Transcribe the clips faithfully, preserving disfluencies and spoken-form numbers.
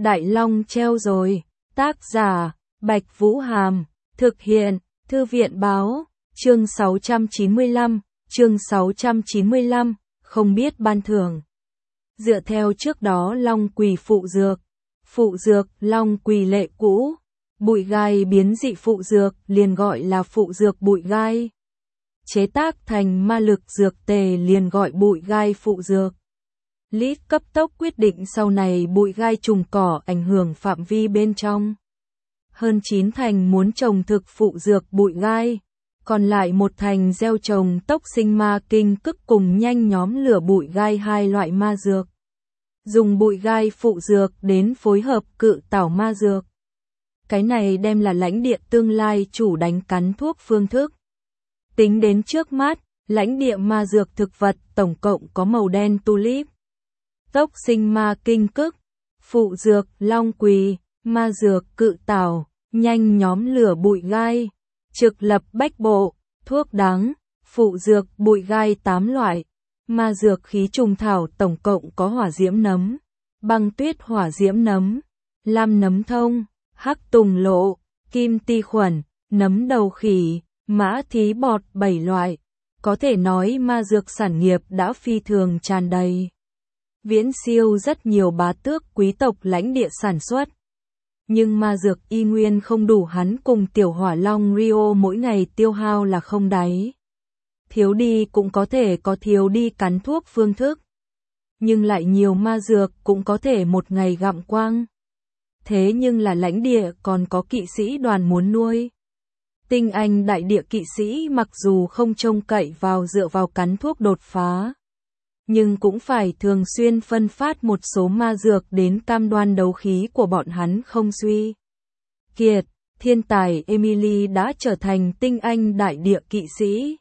Đại Long treo rồi. Tác giả, Bạch Vũ Hàm. Thực hiện, Thư viện Báo. Chương sáu trăm chín mươi lăm, chương sáu trăm chín mươi lăm, không biết ban thưởng. Dựa theo trước đó Long Quỳ phụ dược. Phụ dược, Long Quỳ lệ cũ. Bụi gai biến dị phụ dược, liền gọi là phụ dược bụi gai. Chế tác thành ma lực dược tề liền gọi bụi gai phụ dược. Lít cấp tốc quyết định sau này bụi gai trùng cỏ ảnh hưởng phạm vi bên trong. Hơn chín thành muốn trồng thực phụ dược bụi gai, còn lại một thành gieo trồng tốc sinh ma kinh cức cùng nhanh nhóm lửa bụi gai hai loại ma dược. Dùng bụi gai phụ dược đến phối hợp cự tảo ma dược. Cái này đem là lãnh địa tương lai chủ đánh cắn thuốc phương thức. Tính đến trước mắt, lãnh địa ma dược thực vật tổng cộng có màu đen tulip, tốc sinh ma kinh cức, phụ dược long quỳ, ma dược cự tảo, nhanh nhóm lửa bụi gai, trực lập bách bộ, thuốc đắng, phụ dược bụi gai tám loại, ma dược khí trùng thảo tổng cộng có hỏa diễm nấm, băng tuyết hỏa diễm nấm, lam nấm thông, hắc tùng lộ, kim ti khuẩn, nấm đầu khỉ, mã thí bọt bảy loại. Có thể nói ma dược sản nghiệp đã phi thường tràn đầy. Viễn siêu rất nhiều bá tước quý tộc lãnh địa sản xuất. Nhưng ma dược y nguyên không đủ hắn cùng tiểu hỏa long Rio mỗi ngày tiêu hao là không đáy. Thiếu đi cũng có thể có thiếu đi cắn thuốc phương thức. Nhưng lại nhiều ma dược cũng có thể một ngày gặm quang. Thế nhưng là lãnh địa còn có kỵ sĩ đoàn muốn nuôi. Tinh anh đại địa kỵ sĩ mặc dù không trông cậy vào dựa vào cắn thuốc đột phá, nhưng cũng phải thường xuyên phân phát một số ma dược đến cam đoan đấu khí của bọn hắn không suy kiệt. Thiên tài Emily đã trở thành tinh anh đại địa kỵ sĩ.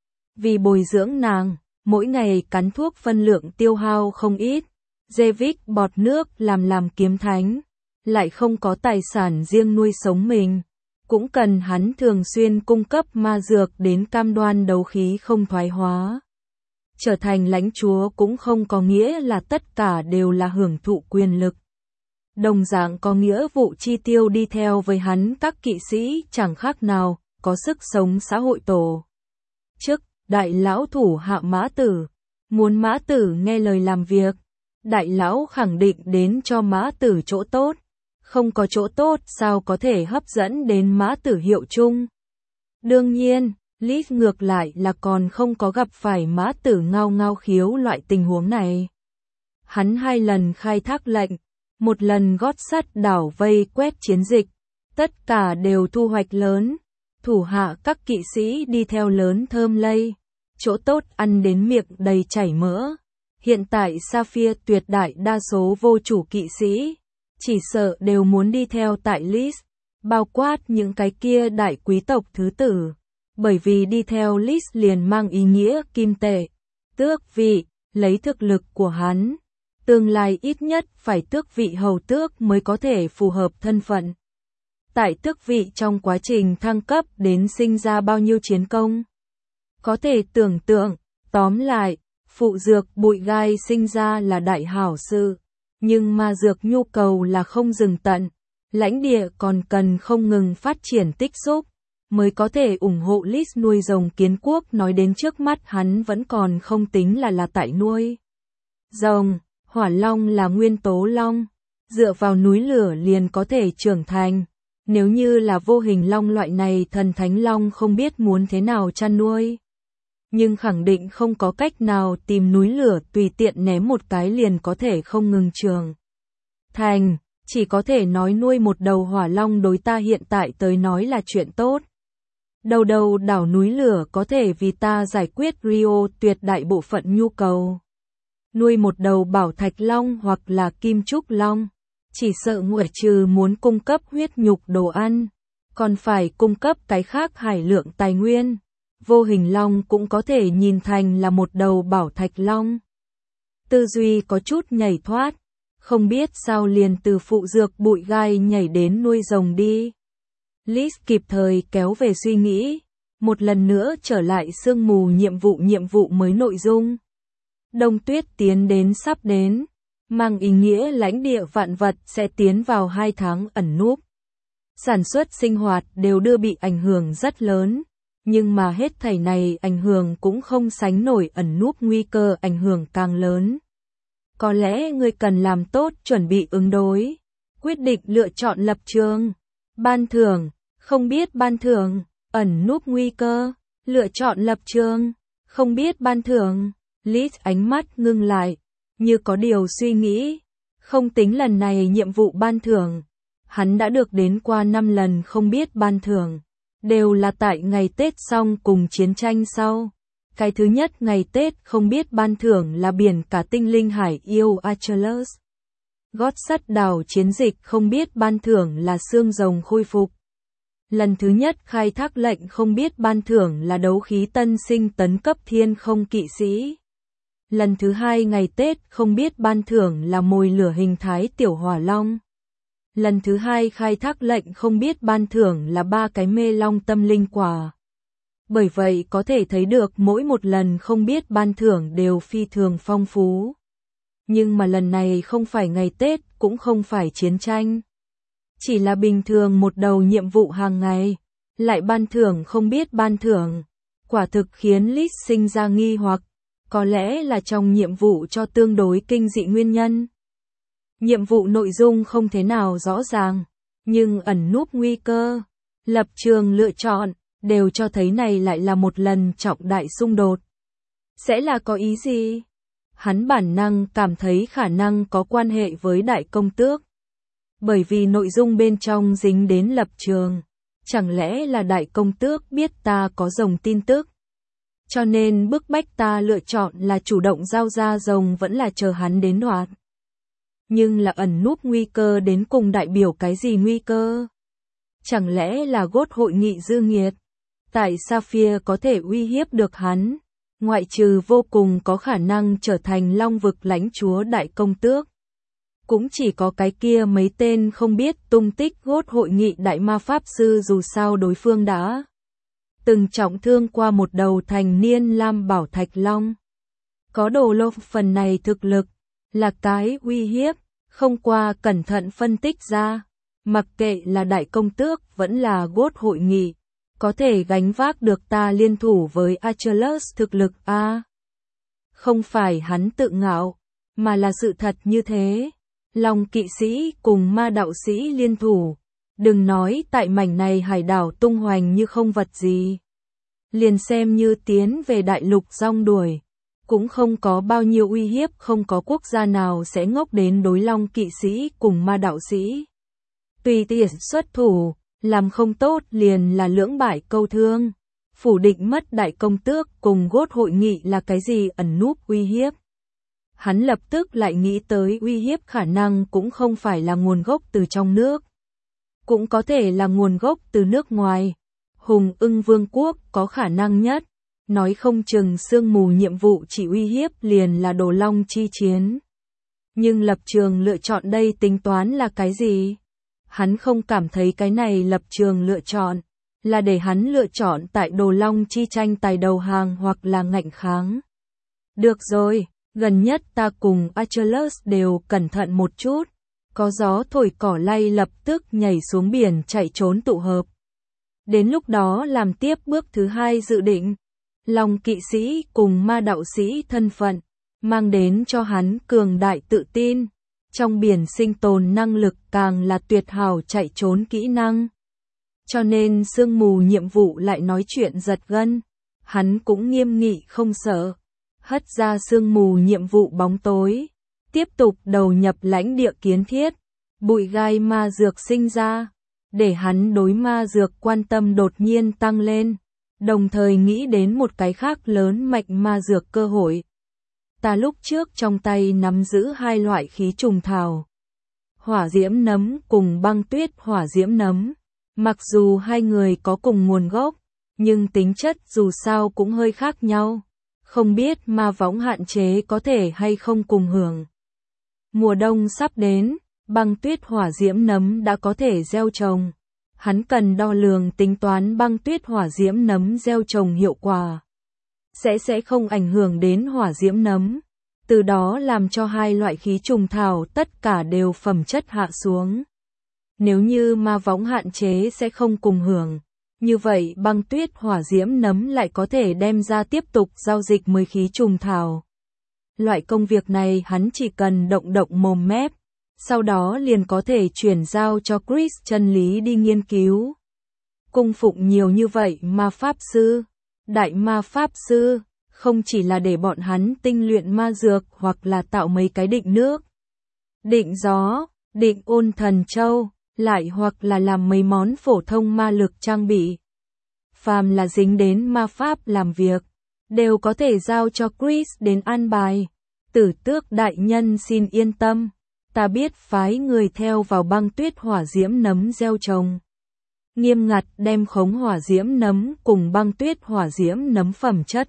Vì bồi dưỡng nàng, mỗi ngày cắn thuốc phân lượng tiêu hao không ít. Jevic bọt nước làm làm kiếm thánh, lại không có tài sản riêng nuôi sống mình. Cũng cần hắn thường xuyên cung cấp ma dược đến cam đoan đấu khí không thoái hóa. Trở thành lãnh chúa cũng không có nghĩa là tất cả đều là hưởng thụ quyền lực. Đồng dạng có nghĩa vụ chi tiêu đi theo với hắn các kỵ sĩ chẳng khác nào, có sức sống xã hội tổ. Trước, đại lão thủ hạ mã tử, muốn mã tử nghe lời làm việc, đại lão khẳng định đến cho mã tử chỗ tốt. Không có chỗ tốt sao có thể hấp dẫn đến mã tử hiệu chung. Đương nhiên, Lít ngược lại là còn không có gặp phải mã tử ngao ngao khiếu loại tình huống này. Hắn hai lần khai thác lệnh, một lần gót sắt đảo vây quét chiến dịch, tất cả đều thu hoạch lớn, thủ hạ các kỵ sĩ đi theo lớn thơm lây, chỗ tốt ăn đến miệng đầy chảy mỡ. Hiện tại Sapphire tuyệt đại đa số vô chủ kỵ sĩ chỉ sợ đều muốn đi theo tại list, bao quát những cái kia đại quý tộc thứ tử, bởi vì đi theo list liền mang ý nghĩa kim tệ, tước vị, lấy thực lực của hắn, tương lai ít nhất phải tước vị hầu tước mới có thể phù hợp thân phận. Tại tước vị trong quá trình thăng cấp đến sinh ra bao nhiêu chiến công. Có thể tưởng tượng, tóm lại, phụ dược bụi gai sinh ra là đại hảo sự. Nhưng ma dược nhu cầu là không dừng tận, lãnh địa còn cần không ngừng phát triển tích xúc, mới có thể ủng hộ list nuôi rồng kiến quốc. Nói đến trước mắt hắn vẫn còn không tính là là tại nuôi rồng, hỏa long là nguyên tố long, dựa vào núi lửa liền có thể trưởng thành, nếu như là vô hình long loại này thần thánh long không biết muốn thế nào chăn nuôi. Nhưng khẳng định không có cách nào tìm núi lửa tùy tiện ném một cái liền có thể không ngừng trường thành, chỉ có thể nói nuôi một đầu hỏa long đối ta hiện tại tới nói là chuyện tốt. Đầu đầu đảo núi lửa có thể vì ta giải quyết Rio tuyệt đại bộ phận nhu cầu. Nuôi một đầu bảo thạch long hoặc là kim trúc long, chỉ sợ ngoại trừ muốn cung cấp huyết nhục đồ ăn, còn phải cung cấp cái khác hải lượng tài nguyên. Vô hình long cũng có thể nhìn thành là một đầu bảo thạch long. Tư duy có chút nhảy thoát, không biết sao liền từ phụ dược bụi gai nhảy đến nuôi rồng đi. Liz kịp thời kéo về suy nghĩ, một lần nữa trở lại sương mù nhiệm vụ nhiệm vụ mới nội dung. Đông tuyết tiến đến sắp đến, mang ý nghĩa lãnh địa vạn vật sẽ tiến vào hai tháng ẩn núp. Sản xuất sinh hoạt đều đưa bị ảnh hưởng rất lớn, nhưng mà hết thảy này ảnh hưởng cũng không sánh nổi ẩn núp nguy cơ ảnh hưởng càng lớn. Có lẽ ngươi cần làm tốt chuẩn bị ứng đối, quyết định lựa chọn lập trường. Ban thưởng, không biết ban thưởng, ẩn núp nguy cơ, lựa chọn lập trường, không biết ban thưởng. Liz ánh mắt ngưng lại, như có điều suy nghĩ. Không tính lần này nhiệm vụ ban thưởng, hắn đã được đến qua năm lần không biết ban thưởng, đều là tại ngày Tết xong cùng chiến tranh sau. Cái thứ nhất ngày Tết không biết ban thưởng là biển cả tinh linh hải yêu Achilles. Gót sắt đảo chiến dịch không biết ban thưởng là xương rồng khôi phục. Lần thứ nhất khai thác lệnh không biết ban thưởng là đấu khí tân sinh tấn cấp thiên không kỵ sĩ. Lần thứ hai ngày Tết không biết ban thưởng là mồi lửa hình thái tiểu hỏa long. Lần thứ hai khai thác lệnh không biết ban thưởng là ba cái mê long tâm linh quả. Bởi vậy có thể thấy được mỗi một lần không biết ban thưởng đều phi thường phong phú. Nhưng mà lần này không phải ngày Tết, cũng không phải chiến tranh. Chỉ là bình thường một đầu nhiệm vụ hàng ngày, lại ban thưởng không biết ban thưởng. Quả thực khiến Liz sinh ra nghi hoặc, có lẽ là trong nhiệm vụ cho tương đối kinh dị nguyên nhân. Nhiệm vụ nội dung không thế nào rõ ràng, nhưng ẩn núp nguy cơ, lập trường lựa chọn, đều cho thấy này lại là một lần trọng đại xung đột. Sẽ là có ý gì? Hắn bản năng cảm thấy khả năng có quan hệ với đại công tước. Bởi vì nội dung bên trong dính đến lập trường, chẳng lẽ là đại công tước biết ta có rồng tin tức? Cho nên bức bách ta lựa chọn là chủ động giao ra rồng vẫn là chờ hắn đến đoạt. Nhưng là ẩn núp nguy cơ đến cùng đại biểu cái gì nguy cơ? Chẳng lẽ là gốt hội nghị dư nghiệt? Tại Sapphire có thể uy hiếp được hắn, ngoại trừ vô cùng có khả năng trở thành long vực lãnh chúa đại công tước. Cũng chỉ có cái kia mấy tên không biết tung tích gốt hội nghị đại ma pháp sư, dù sao đối phương đã từng trọng thương qua một đầu thành niên lam bảo thạch long. Có đồ lô phần này thực lực, là cái uy hiếp, không qua cẩn thận phân tích ra, mặc kệ là đại công tước vẫn là gốt hội nghị, có thể gánh vác được ta liên thủ với Achilles thực lực a. Không phải hắn tự ngạo, mà là sự thật như thế. Long kỵ sĩ cùng ma đạo sĩ liên thủ, đừng nói tại mảnh này hải đảo tung hoành như không vật gì. Liền xem như tiến về đại lục rong đuổi, cũng không có bao nhiêu uy hiếp, không có quốc gia nào sẽ ngốc đến đối long kỵ sĩ cùng ma đạo sĩ. Tùy tiện xuất thủ, làm không tốt liền là lưỡng bại câu thương. Phủ định mất đại công tước cùng gốt hội nghị là cái gì ẩn núp uy hiếp. Hắn lập tức lại nghĩ tới uy hiếp khả năng cũng không phải là nguồn gốc từ trong nước, cũng có thể là nguồn gốc từ nước ngoài. Hùng Ưng Vương quốc có khả năng nhất, nói không chừng sương mù nhiệm vụ chỉ uy hiếp liền là đồ long chi chiến. Nhưng lập trường lựa chọn đây tính toán là cái gì? Hắn không cảm thấy cái này lập trường lựa chọn là để hắn lựa chọn tại đồ long chi tranh tài đầu hàng hoặc là ngạnh kháng. Được rồi, gần nhất ta cùng Achilles đều cẩn thận một chút, có gió thổi cỏ lay lập tức nhảy xuống biển chạy trốn tụ hợp. Đến lúc đó làm tiếp bước thứ hai dự định, long kỵ sĩ cùng ma đạo sĩ thân phận, mang đến cho hắn cường đại tự tin, trong biển sinh tồn năng lực càng là tuyệt hảo chạy trốn kỹ năng. Cho nên sương mù nhiệm vụ lại nói chuyện giật gân, hắn cũng nghiêm nghị không sợ, hất ra sương mù nhiệm vụ bóng tối, tiếp tục đầu nhập lãnh địa kiến thiết, bụi gai ma dược sinh ra, để hắn đối ma dược quan tâm đột nhiên tăng lên, đồng thời nghĩ đến một cái khác lớn mạnh ma dược cơ hội. Ta lúc trước trong tay nắm giữ hai loại khí trùng thảo, hỏa diễm nấm cùng băng tuyết hỏa diễm nấm. Mặc dù hai người có cùng nguồn gốc, nhưng tính chất dù sao cũng hơi khác nhau. Không biết ma võng hạn chế có thể hay không cùng hưởng. Mùa đông sắp đến, băng tuyết hỏa diễm nấm đã có thể gieo trồng. Hắn cần đo lường tính toán băng tuyết hỏa diễm nấm gieo trồng hiệu quả. Sẽ sẽ không ảnh hưởng đến hỏa diễm nấm. từ đó làm cho hai loại khí trùng thảo tất cả đều phẩm chất hạ xuống. Nếu như ma võng hạn chế sẽ không cùng hưởng, như vậy băng tuyết hỏa diễm nấm lại có thể đem ra tiếp tục giao dịch mười khí trùng thảo. Loại công việc này hắn chỉ cần động động mồm mép, sau đó liền có thể chuyển giao cho Chris chân lý đi nghiên cứu. Cung phụng nhiều như vậy ma pháp sư, đại ma pháp sư, không chỉ là để bọn hắn tinh luyện ma dược hoặc là tạo mấy cái định nước, định gió, định ôn thần châu, lại hoặc là làm mấy món phổ thông ma lực trang bị. Phàm là dính đến ma pháp làm việc, đều có thể giao cho Chris đến an bài. Tử Tước đại nhân xin yên tâm, ta biết phái người theo vào băng tuyết hỏa diễm nấm gieo trồng. Nghiêm ngặt đem khống hỏa diễm nấm cùng băng tuyết hỏa diễm nấm phẩm chất.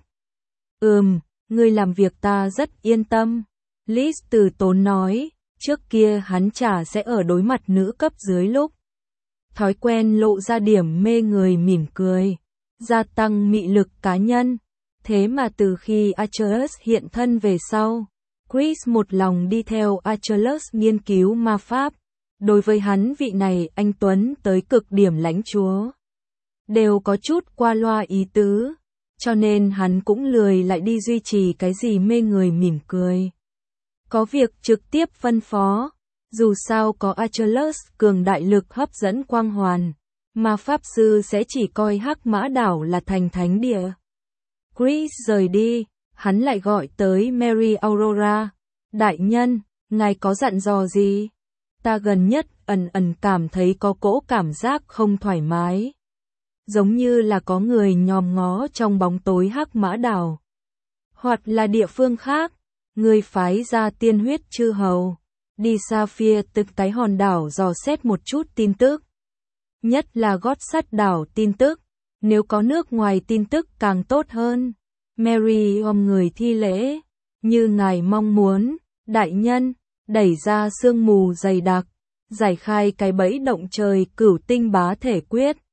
Ừm, ngươi làm việc ta rất yên tâm. Liz từ tốn nói, trước kia hắn chả sẽ ở đối mặt nữ cấp dưới lúc. Thói quen lộ ra điểm mê người mỉm cười, gia tăng mị lực cá nhân. Thế mà từ khi Achilles hiện thân về sau, Chris một lòng đi theo Achilles nghiên cứu ma pháp. Đối với hắn vị này anh Tuấn tới cực điểm lãnh chúa, đều có chút qua loa ý tứ, cho nên hắn cũng lười lại đi duy trì cái gì mê người mỉm cười. Có việc trực tiếp phân phó, dù sao có Achilles cường đại lực hấp dẫn quang hoàn, mà pháp sư sẽ chỉ coi Hắc Mã đảo là thành thánh địa. Chris rời đi, hắn lại gọi tới Mary Aurora. Đại nhân, ngài có dặn dò gì? Ta gần nhất ẩn ẩn cảm thấy có cỗ cảm giác không thoải mái. Giống như là có người nhòm ngó trong bóng tối Hắc Mã đảo. Hoặc là địa phương khác, người phái ra tiên huyết chư hầu. Đi Sapphire từ cái hòn đảo dò xét một chút tin tức. Nhất là gót sắt đảo tin tức. Nếu có nước ngoài tin tức càng tốt hơn. Mary ôm người thi lễ. Như ngài mong muốn, đại nhân, đẩy ra sương mù dày đặc, giải khai cái bẫy động trời cửu tinh bá thể quyết.